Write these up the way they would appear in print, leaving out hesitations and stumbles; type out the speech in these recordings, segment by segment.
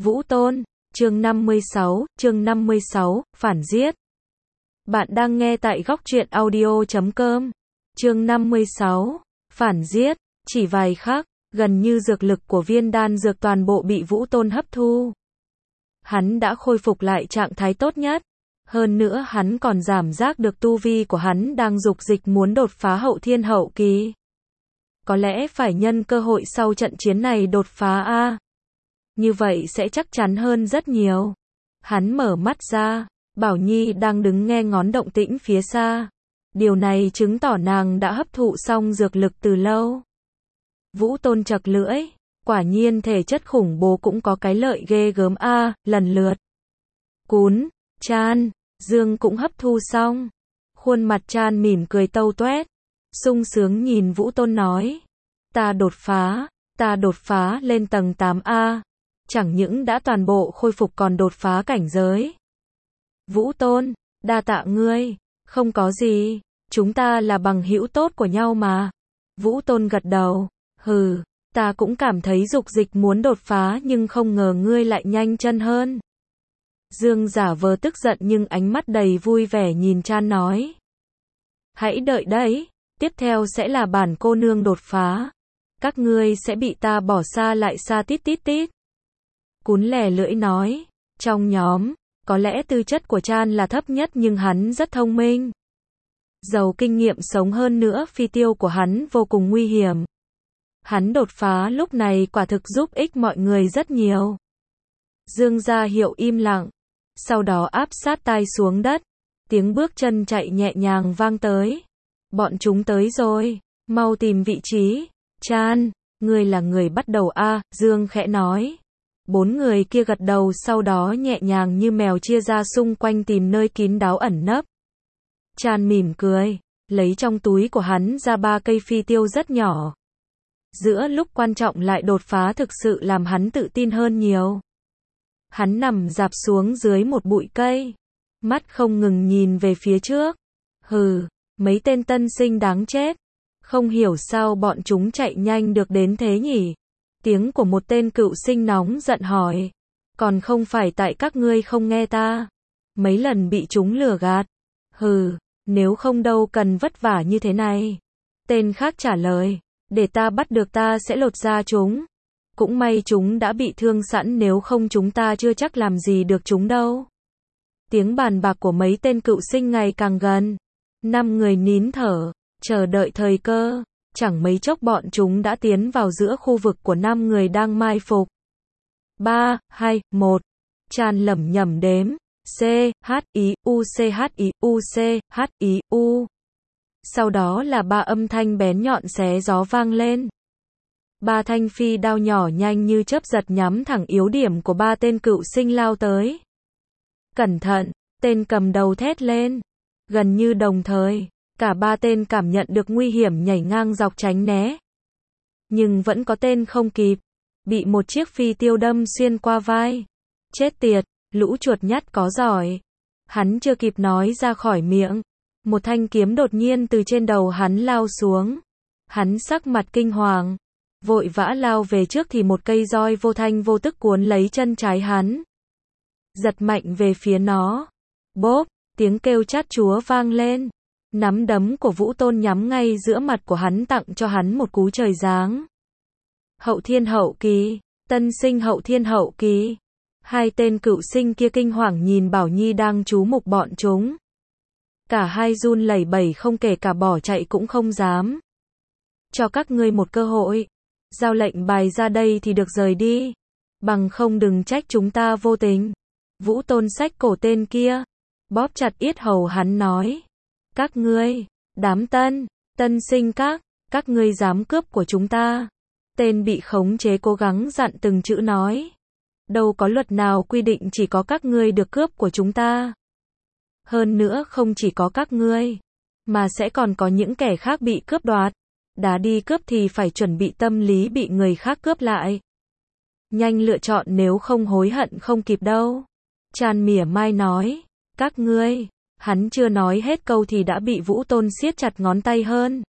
Vũ Tôn, chương 56, phản giết. Bạn đang nghe tại góc truyện audio.com. Chương 56, phản giết, chỉ vài khắc, gần như dược lực của viên đan dược toàn bộ bị Vũ Tôn hấp thu. Hắn đã khôi phục lại trạng thái tốt nhất. Hơn nữa hắn còn cảm giác được tu vi của hắn đang dục dịch muốn đột phá hậu thiên hậu kỳ. Có lẽ phải nhân cơ hội sau trận chiến này đột phá a. Như vậy sẽ chắc chắn hơn rất nhiều. Hắn mở mắt ra, Bảo Nhi đang đứng nghe ngóng động tĩnh phía xa. Điều này chứng tỏ nàng đã hấp thụ xong dược lực từ lâu. Vũ Tôn chật lưỡi, quả nhiên thể chất khủng bố cũng có cái lợi ghê gớm a, lần lượt. Cún, Chan, Dương cũng hấp thu xong. Khuôn mặt Chan mỉm cười tâu toét, sung sướng nhìn Vũ Tôn nói: ta đột phá lên tầng 8A. Chẳng những đã toàn bộ khôi phục còn đột phá cảnh giới. Vũ Tôn, đa tạ ngươi, không có gì, chúng ta là bằng hữu tốt của nhau mà. Vũ Tôn gật đầu, ta cũng cảm thấy dục dịch muốn đột phá nhưng không ngờ ngươi lại nhanh chân hơn. Dương giả vờ tức giận nhưng ánh mắt đầy vui vẻ nhìn Chan nói: hãy đợi đấy, tiếp theo sẽ là bản cô nương đột phá. Các ngươi sẽ bị ta bỏ xa lại xa tít tít tít. Cún lè lưỡi nói, trong nhóm, có lẽ tư chất của Chan là thấp nhất nhưng hắn rất thông minh. Giàu kinh nghiệm sống hơn nữa phi tiêu của hắn vô cùng nguy hiểm. Hắn đột phá lúc này quả thực giúp ích mọi người rất nhiều. Dương ra hiệu im lặng, sau đó áp sát tai xuống đất. Tiếng bước chân chạy nhẹ nhàng vang tới. Bọn chúng tới rồi, mau tìm vị trí. Chan, ngươi là người bắt đầu a, Dương khẽ nói. 4 người kia gật đầu sau đó nhẹ nhàng như mèo chia ra xung quanh tìm nơi kín đáo ẩn nấp. Chan mỉm cười, lấy trong túi của hắn ra 3 cây phi tiêu rất nhỏ. Giữa lúc quan trọng lại đột phá thực sự làm hắn tự tin hơn nhiều. Hắn nằm rạp xuống dưới một bụi cây, mắt không ngừng nhìn về phía trước. Mấy tên tân sinh đáng chết. Không hiểu sao bọn chúng chạy nhanh được đến thế nhỉ? Tiếng của một tên cựu sinh nóng giận hỏi. Còn không phải tại các ngươi không nghe ta. Mấy lần bị chúng lừa gạt. Nếu không đâu cần vất vả như thế này. Tên khác trả lời. Để ta bắt được ta sẽ lột da chúng. Cũng may chúng đã bị thương sẵn nếu không chúng ta chưa chắc làm gì được chúng đâu. Tiếng bàn bạc của mấy tên cựu sinh ngày càng gần. 5 người nín thở, chờ đợi thời cơ. Chẳng mấy chốc bọn chúng đã tiến vào giữa khu vực của 5 người đang mai phục. 3, 2, 1. Chan lẩm nhẩm đếm. C, H, I, U, C, H, I, U, C, H, I, U. Sau đó là 3 âm thanh bén nhọn xé gió vang lên. 3 thanh phi đao nhỏ nhanh như chớp giật nhắm thẳng yếu điểm của 3 tên cựu sinh lao tới. Cẩn thận, tên cầm đầu thét lên. Gần như đồng thời, cả 3 tên cảm nhận được nguy hiểm nhảy ngang dọc tránh né. Nhưng vẫn có tên không kịp, bị một chiếc phi tiêu đâm xuyên qua vai. Chết tiệt, lũ chuột nhắt có giỏi. Hắn chưa kịp nói ra khỏi miệng, một thanh kiếm đột nhiên từ trên đầu hắn lao xuống. Hắn sắc mặt kinh hoàng, vội vã lao về trước thì một cây roi vô thanh vô tức cuốn lấy chân trái hắn. Giật mạnh về phía nó. Bốp, tiếng kêu chát chúa vang lên. Nắm đấm của Vũ Tôn nhắm ngay giữa mặt của hắn tặng cho hắn một cú trời giáng. Hậu thiên hậu kỳ, tân sinh hậu thiên hậu kỳ. 2 tên cựu sinh kia kinh hoàng nhìn Bảo Nhi đang chú mục bọn chúng. Cả hai run lẩy bẩy không kể cả bỏ chạy cũng không dám. Cho các ngươi một cơ hội. Giao lệnh bài ra đây thì được rời đi. Bằng không đừng trách chúng ta vô tình. Vũ Tôn xách cổ tên kia, bóp chặt yết hầu hắn nói. Các ngươi, đám tân sinh các ngươi dám cướp của chúng ta. Tên bị khống chế cố gắng dặn từng chữ nói. Đâu có luật nào quy định chỉ có các ngươi được cướp của chúng ta. Hơn nữa không chỉ có các ngươi, mà sẽ còn có những kẻ khác bị cướp đoạt. Đã đi cướp thì phải chuẩn bị tâm lý bị người khác cướp lại. Nhanh lựa chọn nếu không hối hận không kịp đâu. Chan mỉa mai nói. Các ngươi. Hắn chưa nói hết câu thì đã bị Vũ Tôn siết chặt ngón tay hơn.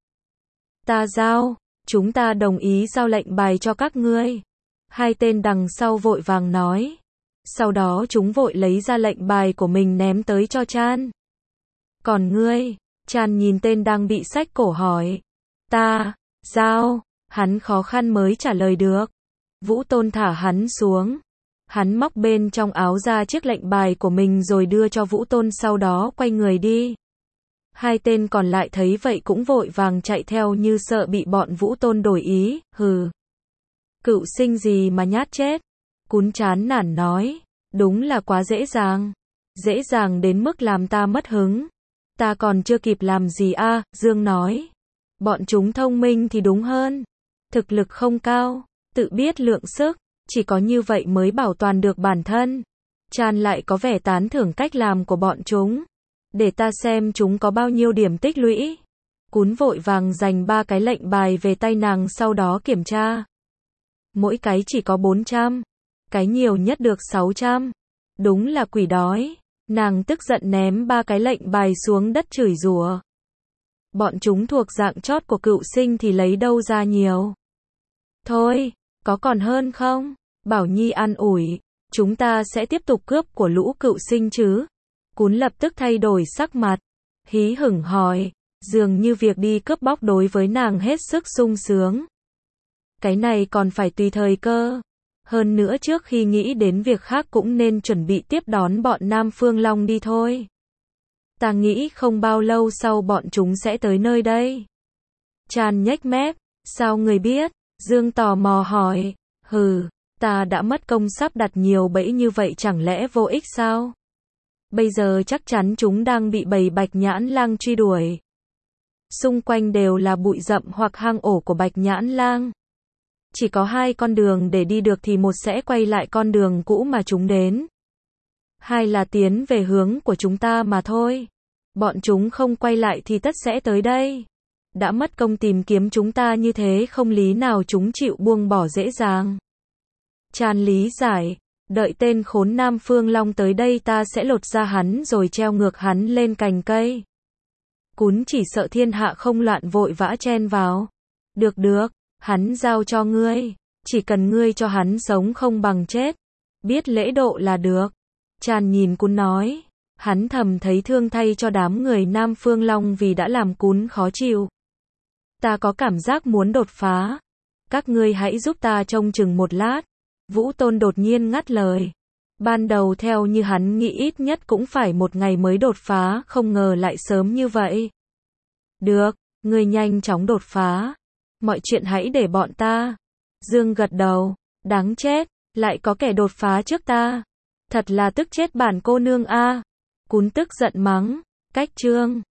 Chúng ta đồng ý giao lệnh bài cho các ngươi. 2 tên đằng sau vội vàng nói. Sau đó chúng vội lấy ra lệnh bài của mình ném tới cho Chan. Còn ngươi? Chan nhìn tên đang bị xách cổ hỏi. Ta, Giao, hắn khó khăn mới trả lời được. Vũ Tôn thả hắn xuống. Hắn móc bên trong áo ra chiếc lệnh bài của mình rồi đưa cho Vũ Tôn, sau đó quay người đi. Hai tên còn lại thấy vậy cũng vội vàng chạy theo như sợ bị bọn Vũ Tôn đổi ý. Hừ. Cựu sinh gì mà nhát chết. Cún chán nản nói. Đúng là quá dễ dàng. Dễ dàng đến mức làm ta mất hứng. Ta còn chưa kịp làm gì a, Dương nói. Bọn chúng thông minh thì đúng hơn. Thực lực không cao, tự biết lượng sức, chỉ có như vậy mới bảo toàn được bản thân. Chan lại có vẻ tán thưởng cách làm của bọn chúng. Để ta xem chúng có bao nhiêu điểm tích lũy. Cún vội vàng giành 3 cái lệnh bài về tay nàng, sau đó kiểm tra. Mỗi cái chỉ có 400, cái nhiều nhất được 600. Đúng là quỷ đói. Nàng tức giận ném 3 cái lệnh bài xuống đất chửi rủa. Bọn chúng thuộc dạng chót của cựu sinh thì lấy đâu ra nhiều. Thôi, có còn hơn không? Bảo Nhi an ủi. Chúng ta sẽ tiếp tục cướp của lũ cựu sinh chứ? Cún lập tức thay đổi sắc mặt. Hí hửng hỏi. Dường như việc đi cướp bóc đối với nàng hết sức sung sướng. Cái này còn phải tùy thời cơ. Hơn nữa trước khi nghĩ đến việc khác cũng nên chuẩn bị tiếp đón bọn Nam Phương Long đi thôi. Ta nghĩ không bao lâu sau bọn chúng sẽ tới nơi đây. Chan nhếch mép. Sao người biết? Dương tò mò hỏi. Hừ, ta đã mất công sắp đặt nhiều bẫy như vậy, chẳng lẽ vô ích sao? Bây giờ chắc chắn chúng đang bị bầy Bạch Nhãn Lang truy đuổi. Xung quanh đều là bụi rậm hoặc hang ổ của Bạch Nhãn Lang. Chỉ có 2 con đường để đi được, thì một sẽ quay lại con đường cũ mà chúng đến. 2 là tiến về hướng của chúng ta mà thôi. Bọn chúng không quay lại thì tất sẽ tới đây. Đã mất công tìm kiếm chúng ta như thế, không lý nào chúng chịu buông bỏ dễ dàng. Chan lý giải. Đợi tên khốn Nam Phương Long tới đây, ta sẽ lột ra hắn rồi treo ngược hắn lên cành cây. Cún chỉ sợ thiên hạ không loạn vội vã chen vào. Được được, hắn giao cho ngươi. Chỉ cần ngươi cho hắn sống không bằng chết. Biết lễ độ là được. Chan nhìn Cún nói. Hắn thầm thấy thương thay cho đám người Nam Phương Long vì đã làm Cún khó chịu. Ta có cảm giác muốn đột phá. Các ngươi hãy giúp ta trông chừng một lát. Vũ Tôn đột nhiên ngắt lời. Ban đầu theo như hắn nghĩ ít nhất cũng phải 1 ngày mới đột phá, không ngờ lại sớm như vậy. Được, ngươi nhanh chóng đột phá. Mọi chuyện hãy để bọn ta. Dương gật đầu. Đáng chết, lại có kẻ đột phá trước ta. Thật là tức chết bản cô nương a. Cún tức giận mắng. Cách chương